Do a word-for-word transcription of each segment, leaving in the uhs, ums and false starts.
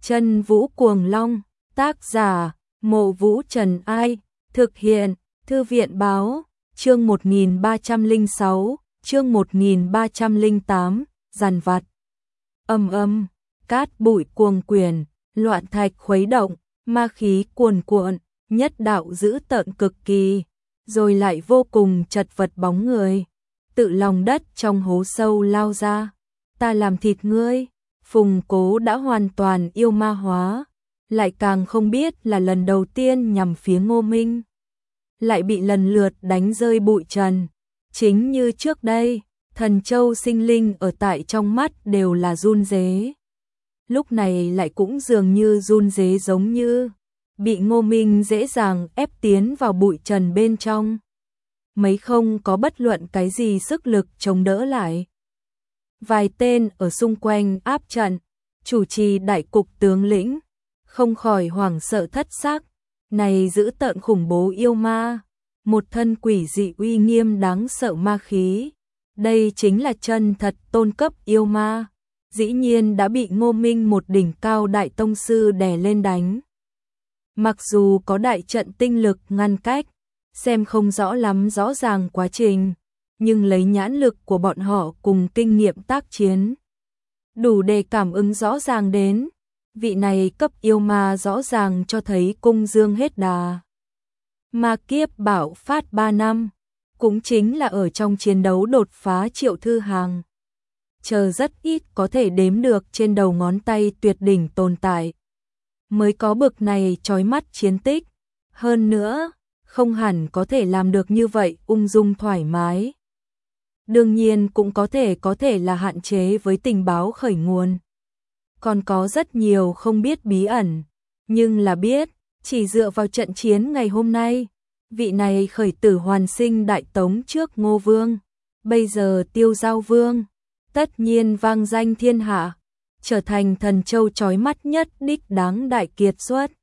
Chân Vũ Cuồng Long, tác giả, Mộ Vũ Trần Ai, thực hiện, Thư viện báo, chương một nghìn ba trăm lẻ sáu, chương một nghìn ba trăm lẻ tám, giàn vặt. Âm âm, cát bụi cuồng quyển, loạn thạch khuấy động, ma khí cuồn cuộn, nhất đạo dữ tợn cực kỳ, rồi lại vô cùng chật vật bóng người, tự lòng đất trong hố sâu lao ra. Ta làm thịt ngươi. Phùng Cố đã hoàn toàn yêu ma hóa, lại càng không biết là lần đầu tiên nhằm phía Ngô Minh, lại bị lần lượt đánh rơi bụi trần. Chính như trước đây, thần châu sinh linh ở tại trong mắt đều là run rế. Lúc này lại cũng dường như run rế, giống như bị Ngô Minh dễ dàng ép tiến vào bụi trần bên trong. Mấy không có bất luận cái gì sức lực chống đỡ lại. Vài tên ở xung quanh áp trận, chủ trì đại cục tướng lĩnh, không khỏi hoảng sợ thất sắc. Này dữ tợn khủng bố yêu ma, một thân quỷ dị uy nghiêm đáng sợ ma khí. Đây chính là chân thật tôn cấp yêu ma, dĩ nhiên đã bị Ngô Minh một đỉnh cao đại tông sư đè lên đánh. Mặc dù có đại trận tinh lực ngăn cách, xem không rõ lắm rõ ràng quá trình, nhưng lấy nhãn lực của bọn họ cùng kinh nghiệm tác chiến, đủ để cảm ứng rõ ràng đến, vị này cấp yêu ma rõ ràng cho thấy cung dương hết đà. Ma kiếp bạo phát ba năm, cũng chính là ở trong chiến đấu đột phá Triệu Thư Hàng. Chờ rất ít có thể đếm được trên đầu ngón tay tuyệt đỉnh tồn tại, mới có bực này chói mắt chiến tích. Hơn nữa, không hẳn có thể làm được như vậy ung dung thoải mái. Đương nhiên cũng có thể có thể là hạn chế với tình báo khởi nguồn. Còn có rất nhiều không biết bí ẩn, nhưng là biết, chỉ dựa vào trận chiến ngày hôm nay, vị này khởi tử hoàn sinh đại tống trước Ngô Vương, bây giờ Tiêu Giao Vương, tất nhiên vang danh thiên hạ, trở thành thần châu chói mắt nhất đích đáng đại kiệt xuất.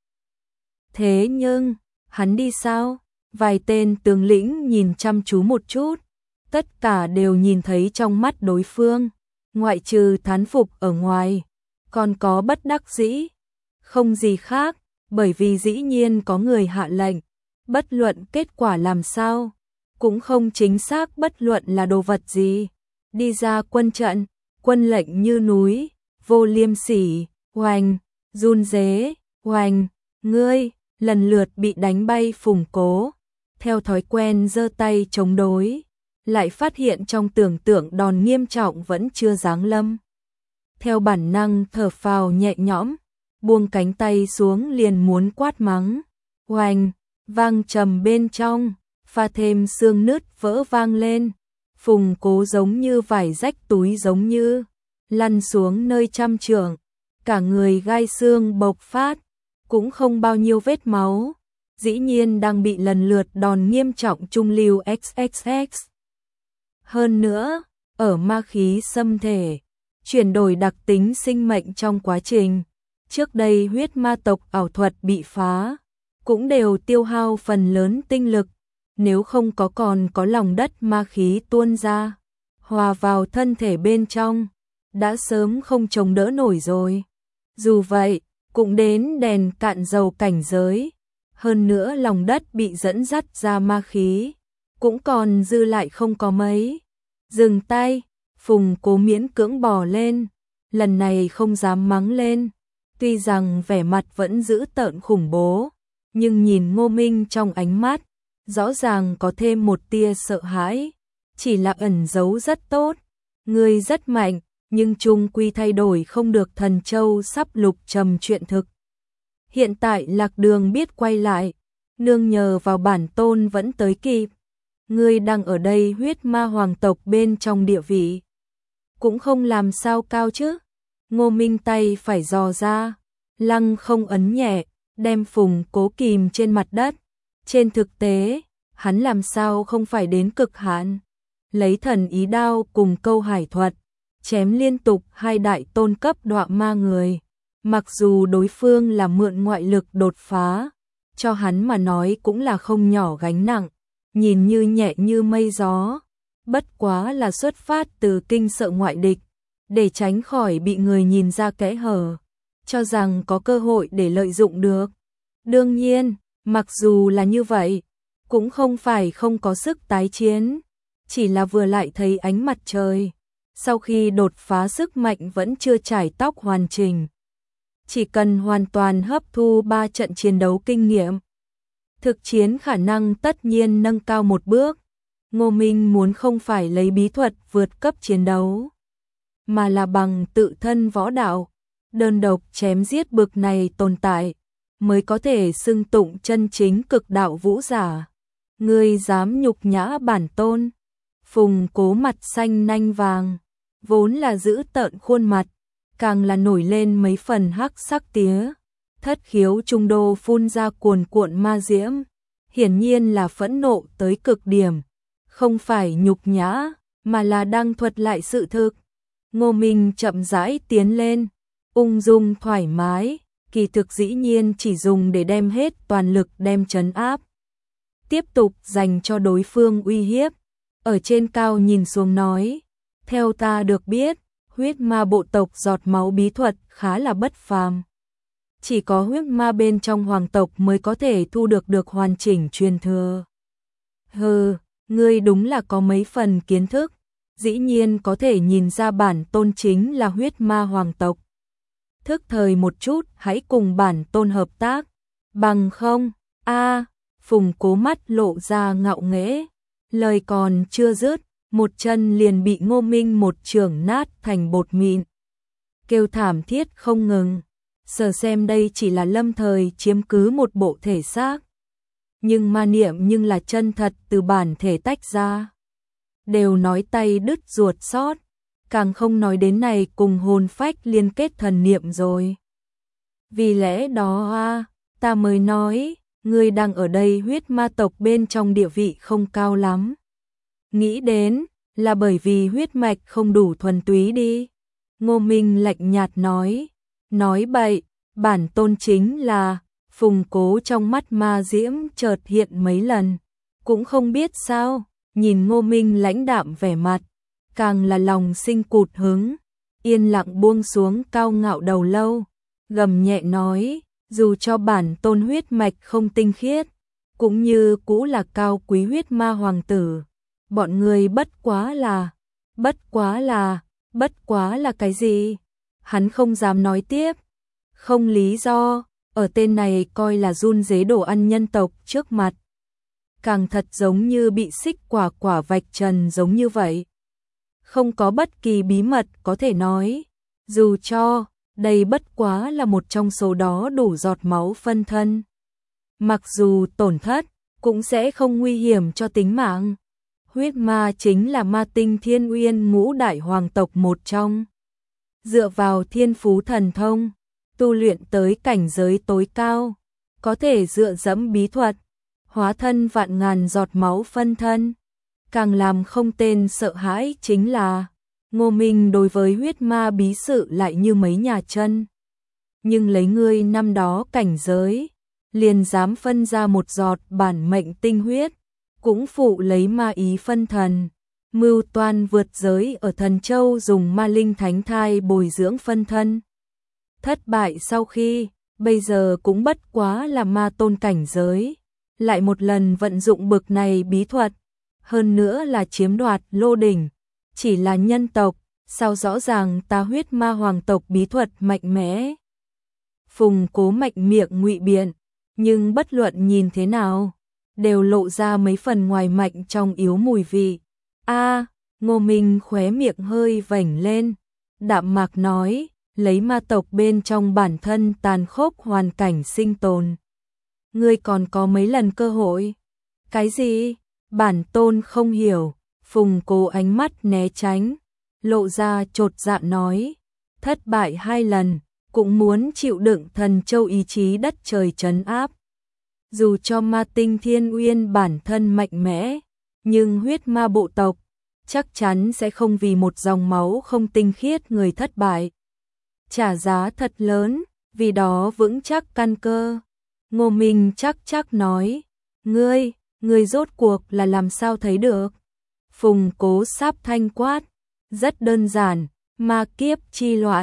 Thế nhưng, hắn đi sao? Vài tên tướng lĩnh nhìn chăm chú một chút, tất cả đều nhìn thấy trong mắt đối phương, ngoại trừ thán phục ở ngoài, còn có bất đắc dĩ, không gì khác, bởi vì dĩ nhiên có người hạ lệnh, bất luận kết quả làm sao, cũng không chính xác bất luận là đồ vật gì, đi ra quân trận, quân lệnh như núi, vô liêm sỉ, oanh, run rế, oanh, ngươi, lần lượt bị đánh bay. Phùng Cố, theo thói quen giơ tay chống đối, lại phát hiện trong tưởng tượng đòn nghiêm trọng vẫn chưa giáng lâm. Theo bản năng thở phào nhẹ nhõm, buông cánh tay xuống liền muốn quát mắng. Oanh, vang trầm bên trong, pha thêm xương nứt vỡ vang lên. Phùng Cố giống như vải rách túi, giống như lăn xuống nơi trăm trượng, cả người gai xương bộc phát, cũng không bao nhiêu vết máu, dĩ nhiên đang bị lần lượt đòn nghiêm trọng trung lưu ích ích ích. Hơn nữa, ở ma khí xâm thể, chuyển đổi đặc tính sinh mệnh trong quá trình, trước đây huyết ma tộc ảo thuật bị phá, cũng đều tiêu hao phần lớn tinh lực, nếu không có còn có lòng đất ma khí tuôn ra, hòa vào thân thể bên trong, đã sớm không chống đỡ nổi rồi. Dù vậy, cũng đến đèn cạn dầu cảnh giới, hơn nữa lòng đất bị dẫn dắt ra ma khí, cũng còn dư lại không có mấy. Dừng tay, Phùng Cố miễn cưỡng bò lên, lần này không dám mắng lên, tuy rằng vẻ mặt vẫn giữ tợn khủng bố, nhưng nhìn Ngô Minh trong ánh mắt, rõ ràng có thêm một tia sợ hãi, chỉ là ẩn giấu rất tốt. Ngươi rất mạnh, nhưng chung quy thay đổi không được thần châu sắp lục trầm chuyện thực. Hiện tại lạc đường biết quay lại, nương nhờ vào bản tôn vẫn tới kịp. Ngươi đang ở đây huyết ma hoàng tộc bên trong địa vị, cũng không làm sao cao chứ. Ngô Minh tay phải dò ra, lăng không ấn nhẹ, đem Phùng Cố kìm trên mặt đất. Trên thực tế, hắn làm sao không phải đến cực hạn, lấy thần ý đao cùng câu hải thuật, chém liên tục hai đại tôn cấp đọa ma người. Mặc dù đối phương là mượn ngoại lực đột phá, cho hắn mà nói cũng là không nhỏ gánh nặng, nhìn như nhẹ như mây gió, bất quá là xuất phát từ kinh sợ ngoại địch, để tránh khỏi bị người nhìn ra kẽ hở. cho rằng có cơ hội để lợi dụng được. Đương nhiên, mặc dù là như vậy, cũng không phải không có sức tái chiến, chỉ là vừa lại thấy ánh mặt trời. Sau khi đột phá sức mạnh vẫn chưa trải tóc hoàn chỉnh. Chỉ cần hoàn toàn hấp thu ba trận chiến đấu kinh nghiệm, thực chiến khả năng tất nhiên nâng cao một bước. Ngô Minh muốn không phải lấy bí thuật vượt cấp chiến đấu, mà là bằng tự thân võ đạo, đơn độc chém giết bực này tồn tại, mới có thể xưng tụng chân chính cực đạo vũ giả. Ngươi dám nhục nhã bản tôn? Phùng Cố mặt xanh nanh vàng, vốn là giữ tợn khuôn mặt, càng là nổi lên mấy phần hắc sắc tía. Thất khiếu trung đô phun ra cuồn cuộn ma diễm, hiển nhiên là phẫn nộ tới cực điểm, không phải nhục nhã, mà là đang thuật lại sự thực. Ngô Minh chậm rãi tiến lên, ung dung thoải mái, kỳ thực dĩ nhiên chỉ dùng để đem hết toàn lực đem trấn áp. Tiếp tục dành cho đối phương uy hiếp, ở trên cao nhìn xuống nói, theo ta được biết, huyết ma bộ tộc giọt máu bí thuật khá là bất phàm. Chỉ có huyết ma bên trong hoàng tộc mới có thể thu được được hoàn chỉnh truyền thừa. Hừ, ngươi đúng là có mấy phần kiến thức, dĩ nhiên có thể nhìn ra bản tôn chính là huyết ma hoàng tộc. Thức thời một chút, hãy cùng bản tôn hợp tác, bằng không, a Phùng Cố mắt lộ ra ngạo nghễ, lời còn chưa dứt, một chân liền bị Ngô Minh một chưởng nát thành bột mịn. Kêu thảm thiết không ngừng, sở xem đây chỉ là lâm thời chiếm cứ một bộ thể xác. Nhưng ma niệm nhưng là chân thật từ bản thể tách ra. Đều nói tay đứt ruột sót, càng không nói đến này cùng hồn phách liên kết thần niệm rồi. Vì lẽ đó a ta mới nói, ngươi đang ở đây huyết ma tộc bên trong địa vị không cao lắm. Nghĩ đến, là bởi vì huyết mạch không đủ thuần túy đi. Ngô Minh lạnh nhạt nói, nói bậy, bản tôn chính là, Phùng Cố trong mắt ma diễm chợt hiện mấy lần. Cũng không biết sao, nhìn Ngô Minh lãnh đạm vẻ mặt, càng là lòng sinh cụt hứng, yên lặng buông xuống cao ngạo đầu lâu, gầm nhẹ nói, dù cho bản tôn huyết mạch không tinh khiết, cũng như cũ là cao quý huyết ma hoàng tử. Bọn người bất quá là, bất quá là, bất quá là cái gì? Hắn không dám nói tiếp, không lý do, ở tên này coi là run rế đồ ăn nhân tộc trước mặt. Càng thật giống như bị xích quả quả vạch trần giống như vậy. Không có bất kỳ bí mật có thể nói, dù cho đây bất quá là một trong số đó đủ giọt máu phân thân. Mặc dù tổn thất, cũng sẽ không nguy hiểm cho tính mạng. Huyết ma chính là ma tinh thiên uyên ngũ đại hoàng tộc một trong. Dựa vào thiên phú thần thông, tu luyện tới cảnh giới tối cao, có thể dựa dẫm bí thuật, hóa thân vạn ngàn giọt máu phân thân. Càng làm không tên sợ hãi chính là Ngô Minh đối với huyết ma bí sự lại như mấy nhà chân. Nhưng lấy ngươi năm đó cảnh giới, liền dám phân ra một giọt bản mệnh tinh huyết, cũng phụ lấy ma ý phân thần, mưu toan vượt giới ở Thần Châu dùng ma linh thánh thai bồi dưỡng phân thân. Thất bại sau khi, bây giờ cũng bất quá là ma tôn cảnh giới, lại một lần vận dụng bực này bí thuật, hơn nữa là chiếm đoạt lô đỉnh, chỉ là nhân tộc, sao rõ ràng ta huyết ma hoàng tộc bí thuật mạnh mẽ. Phùng Cố mạnh miệng ngụy biện, nhưng bất luận nhìn thế nào, đều lộ ra mấy phần ngoài mạnh trong yếu mùi vị. A, Ngô Minh khóe miệng hơi vểnh lên, đạm mạc nói, lấy ma tộc bên trong bản thân tàn khốc hoàn cảnh sinh tồn. Ngươi còn có mấy lần cơ hội? Cái gì? Bản tôn không hiểu. Phùng Cố ánh mắt né tránh, lộ ra chột dạ nói, thất bại hai lần, cũng muốn chịu đựng Thần Châu ý chí đất trời trấn áp. Dù cho ma tinh thiên uyên bản thân mạnh mẽ, nhưng huyết ma bộ tộc chắc chắn sẽ không vì một dòng máu không tinh khiết người thất bại. Trả giá thật lớn, vì đó vững chắc căn cơ. Ngô Minh chắc chắc nói, ngươi, ngươi rốt cuộc là làm sao thấy được? Phùng Cố sáp thanh quát, rất đơn giản, ma kiếp chi loạn,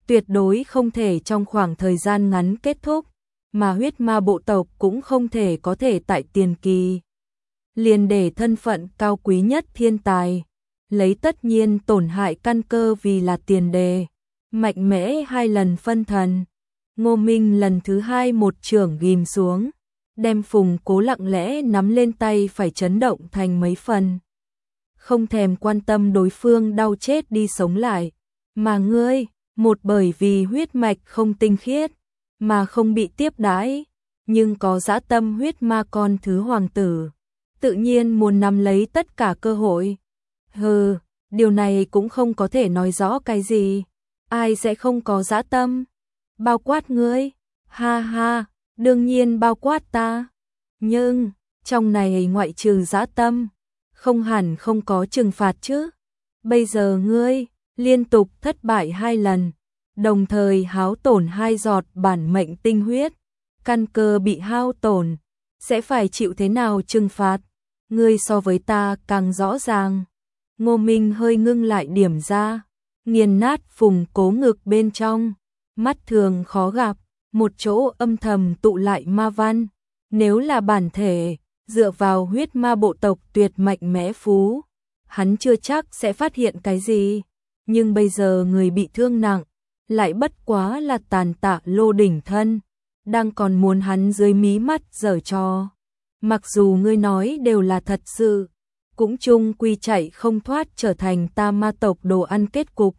tuyệt đối không thể trong khoảng thời gian ngắn kết thúc, mà huyết ma bộ tộc cũng không thể có thể tại tiền kỳ liền để thân phận cao quý nhất thiên tài, lấy tất nhiên tổn hại căn cơ vì là tiền đề, mạnh mẽ hai lần phân thần. Ngô Minh lần thứ hai một chưởng ghim xuống, đem Phùng Cố lặng lẽ nắm lên tay phải chấn động thành mấy phần. Không thèm quan tâm đối phương đau chết đi sống lại, mà ngươi, một bởi vì huyết mạch không tinh khiết, mà không bị tiếp đãi, nhưng có dã tâm huyết ma con thứ hoàng tử, tự nhiên muốn nắm lấy tất cả cơ hội. Hừ, điều này cũng không có thể nói rõ cái gì, ai sẽ không có dã tâm, bao quát ngươi, ha ha, đương nhiên bao quát ta, nhưng, trong này ngoại trừ dã tâm, không hẳn không có trừng phạt chứ, bây giờ ngươi, liên tục thất bại hai lần, đồng thời hao tổn hai giọt bản mệnh tinh huyết, căn cơ bị hao tổn, sẽ phải chịu thế nào trừng phạt, ngươi so với ta càng rõ ràng. Ngô Minh hơi ngưng lại điểm ra, nghiền nát Phùng Cố ngực bên trong, mắt thường khó gặp, một chỗ âm thầm tụ lại ma văn, nếu là bản thể, dựa vào huyết ma bộ tộc tuyệt mạnh mẽ phú, hắn chưa chắc sẽ phát hiện cái gì, nhưng bây giờ người bị thương nặng, lại bất quá là tàn tạ lô đỉnh thân, đang còn muốn hắn dưới mí mắt giở trò. Mặc dù ngươi nói đều là thật sự, cũng chung quy chạy không thoát trở thành ta ma tộc đồ ăn kết cục.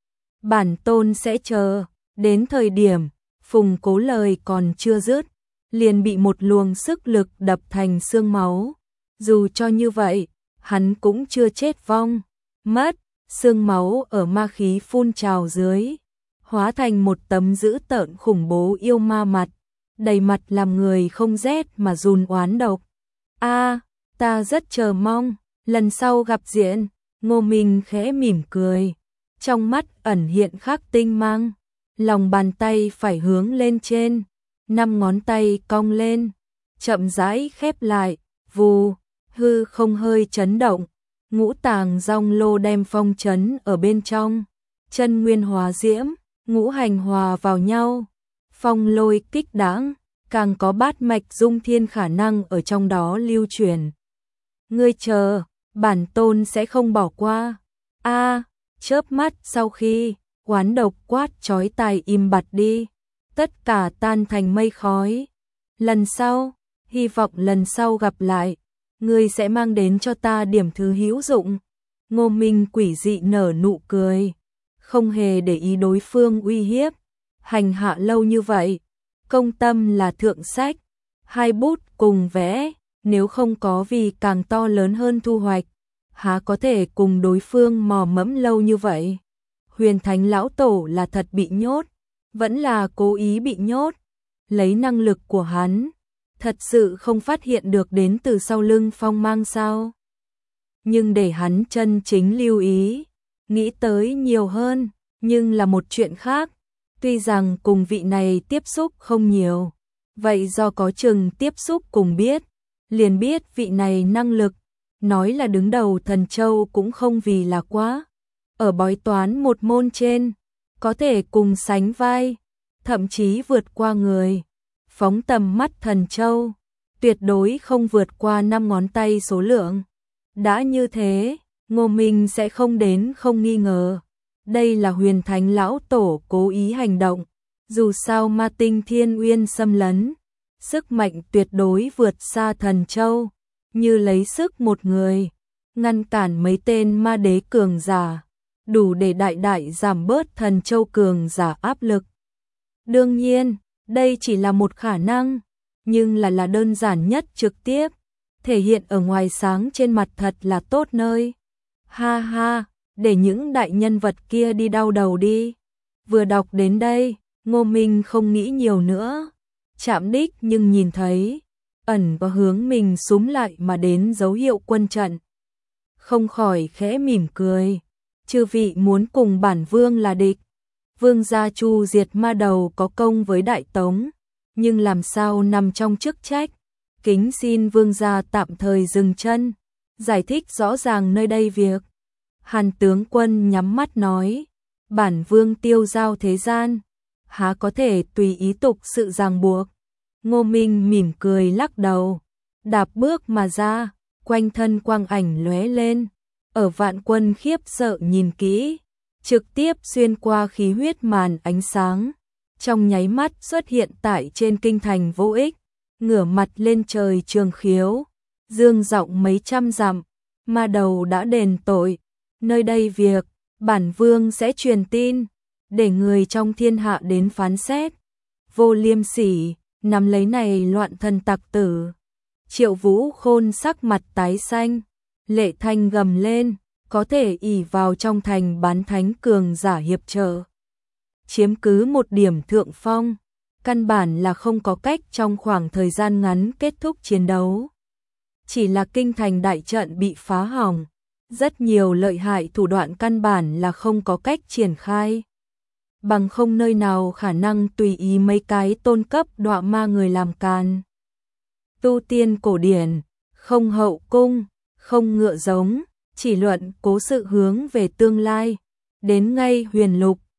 Bản tôn sẽ chờ, đến thời điểm, Phùng Cố lời còn chưa dứt, liền bị một luồng sức lực đập thành xương máu. Dù cho như vậy, hắn cũng chưa chết vong, mất, xương máu ở ma khí phun trào dưới, hóa thành một tấm dữ tợn khủng bố yêu ma mặt, đầy mặt làm người không rét mà run oán độc. A, ta rất chờ mong, lần sau gặp diện, Ngô Minh khẽ mỉm cười, trong mắt ẩn hiện khắc tinh mang, lòng bàn tay phải hướng lên trên, năm ngón tay cong lên, chậm rãi khép lại, vù, hư không hơi chấn động, ngũ tàng rong lô đem phong chấn ở bên trong, chân nguyên hòa diễm, ngũ hành hòa vào nhau, phong lôi kích đãng, càng có bát mạch dung thiên khả năng ở trong đó lưu truyền. Ngươi chờ, bản tôn sẽ không bỏ qua. A, chớp mắt sau khi oán độc quát chói tai im bặt đi, tất cả tan thành mây khói. Lần sau, hy vọng lần sau gặp lại, ngươi sẽ mang đến cho ta điểm thứ hữu dụng. Ngô Minh quỷ dị nở nụ cười, không hề để ý đối phương uy hiếp, hành hạ lâu như vậy, công tâm là thượng sách, hai bút cùng vẽ, nếu không có vì càng to lớn hơn thu hoạch, há có thể cùng đối phương mò mẫm lâu như vậy. Huyền Thánh lão tổ là thật bị nhốt, vẫn là cố ý bị nhốt, lấy năng lực của hắn, thật sự không phát hiện được đến từ sau lưng phong mang sao. Nhưng để hắn chân chính lưu ý, nghĩ tới nhiều hơn, nhưng là một chuyện khác, tuy rằng cùng vị này tiếp xúc không nhiều, vậy do có chừng tiếp xúc cùng biết, liền biết vị này năng lực, nói là đứng đầu thần châu cũng không vì là quá. Ở bói toán một môn trên, có thể cùng sánh vai, thậm chí vượt qua người. Phóng tầm mắt thần châu, tuyệt đối không vượt qua năm ngón tay số lượng. Đã như thế, Ngô Minh sẽ không đến không nghi ngờ. Đây là Huyền Thánh lão tổ cố ý hành động, dù sao ma tinh thiên uyên xâm lấn, sức mạnh tuyệt đối vượt xa thần châu, như lấy sức một người, ngăn cản mấy tên ma đế cường giả, đủ để đại đại giảm bớt thần châu cường giả áp lực. Đương nhiên, đây chỉ là một khả năng, nhưng là là đơn giản nhất trực tiếp, thể hiện ở ngoài sáng trên mặt thật là tốt nơi. Ha ha, để những đại nhân vật kia đi đau đầu đi. Vừa đọc đến đây, Ngô Minh không nghĩ nhiều nữa, chạm đích nhưng nhìn thấy, ẩn có hướng mình súm lại mà đến dấu hiệu quân trận. Không khỏi khẽ mỉm cười, chư vị muốn cùng bản vương là địch. Vương gia Chu diệt ma đầu có công với Đại Tống, nhưng làm sao nằm trong chức trách, kính xin vương gia tạm thời dừng chân, giải thích rõ ràng nơi đây việc. Hàn tướng quân nhắm mắt nói, bản vương tiêu giao thế gian, há có thể tùy ý tục sự ràng buộc. Ngô Minh mỉm cười lắc đầu, đạp bước mà ra, quanh thân quang ảnh lóe lên, ở vạn quân khiếp sợ nhìn kỹ, trực tiếp xuyên qua khí huyết màn ánh sáng, trong nháy mắt xuất hiện tại trên kinh thành vô ích, ngửa mặt lên trời trường khiếu, dương giọng mấy trăm dặm, mà đầu đã đền tội, nơi đây việc, bản vương sẽ truyền tin, để người trong thiên hạ đến phán xét, vô liêm sỉ, nắm lấy này loạn thần tặc tử. Triệu Vũ Khôn sắc mặt tái xanh, lệ thanh gầm lên, có thể ỷ vào trong thành bán thánh cường giả hiệp trợ, chiếm cứ một điểm thượng phong, căn bản là không có cách trong khoảng thời gian ngắn kết thúc chiến đấu. Chỉ là kinh thành đại trận bị phá hỏng, rất nhiều lợi hại thủ đoạn căn bản là không có cách triển khai. Bằng không nơi nào khả năng tùy ý mấy cái tôn cấp đọa ma người làm can. Tu tiên cổ điển, không hậu cung, không ngựa giống, chỉ luận cố sự hướng về tương lai. Đến ngay huyền lục,